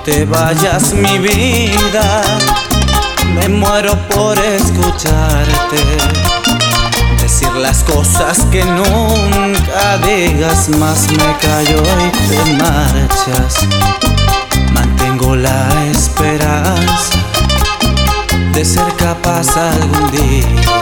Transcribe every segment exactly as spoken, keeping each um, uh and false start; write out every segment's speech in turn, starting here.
te vayas, mi vida, me muero por escucharte decir las cosas que nunca digas, más me callo y te marchas. Mantengo la esperanza de ser capaz algún día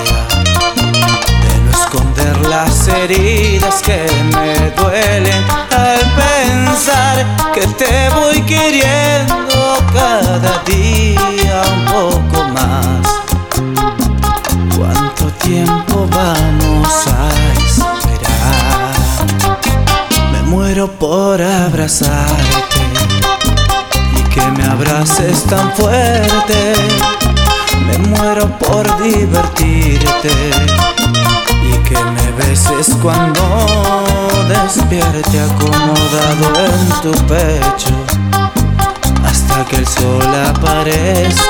de no esconder las heridas que me duelen al pensar que te voy queriendo cada día un poco más. ¿Cuánto tiempo vamos a esperar? Me muero por abrazarte y que me abraces tan fuerte. Me muero por divertirte y que me beses cuando despierte acomodado en tu pecho hasta que el sol aparezca.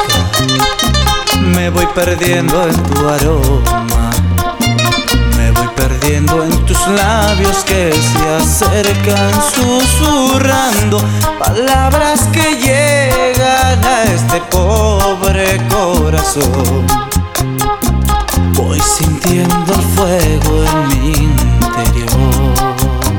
Me voy perdiendo en tu aroma, me voy perdiendo en tus labios que se acercan susurrando palabras que llegan a este pobre corazón. Voy sintiendo el fuego en mi interior.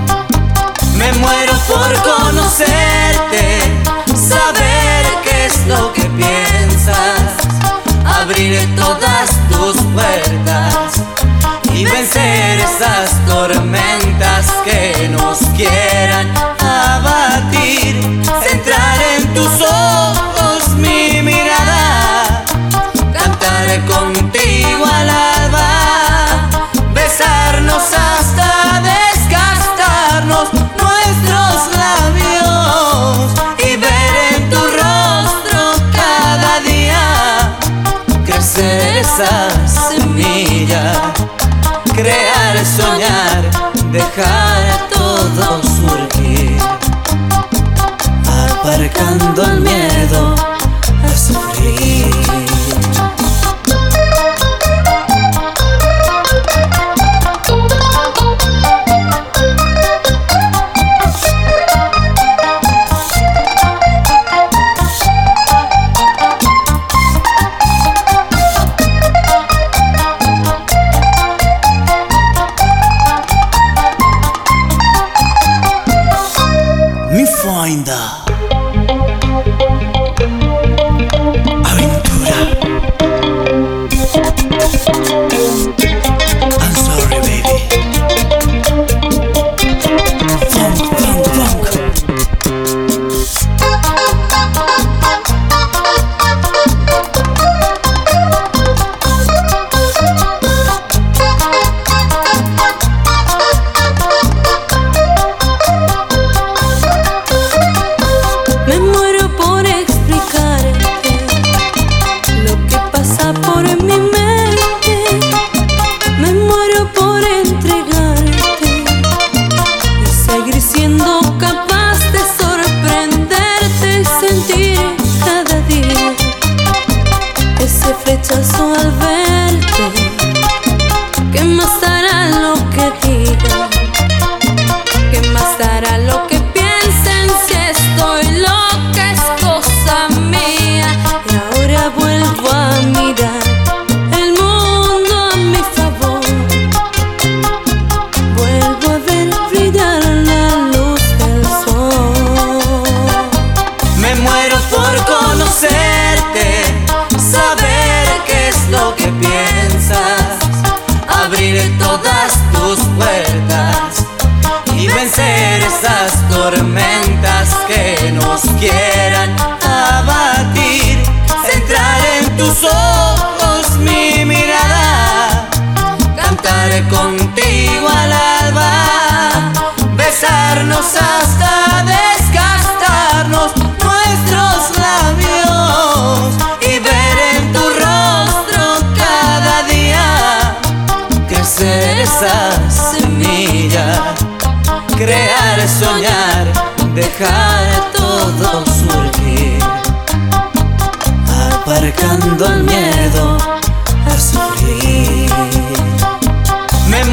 Me muero por conocerte, saber qué es lo que piensas, abrir todas tus puertas y vencer esas tormentas que nos quieran abatir. Centrar en tus ojos mi mirada, cantar contigo al alba, besarnos hasta desgastarnos nuestros labios y ver en tu rostro cada día crecer esa semilla, crear, soñar, dejar todo surgir, aparcando el miedo a sufrir. Finder Aventura. I'm sorry, baby. Funk, funk, funk. Rechazo al verte, ¿qué más dará lo que digan? ¿Qué más dará lo que piensen si estoy loca? Es cosa mía y ahora vuelvo a mirar el mundo a mi favor. Vuelvo a ver brillar la luz del sol. Me muero por conocerte, saber lo que piensas, abrir todas tus puertas y vencer esas tormentas que nos quieran abatir. Centrar en tus ojos mi mirada, cantar contigo al alba, besarnos hasta desgastarnos nuestros labios y ver en tu crecer esa semilla, crear, soñar, dejar todo surgir, aparcando el miedo a sufrir. Me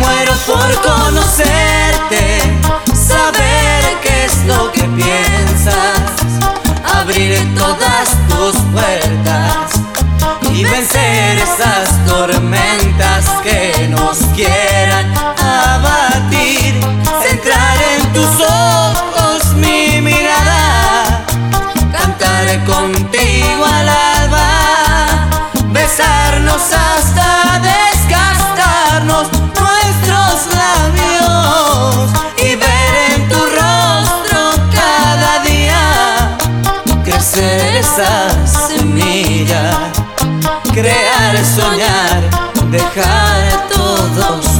todas tus puertas y vencer esas tormentas que nos quieran abatir. Centrar en tus ojos mi mirada, cantaré contigo al alba, besarnos hasta desgastarnos nuestros labios y ver en tu rostro cada día crecer esa semilla, crear, soñar, dejar todo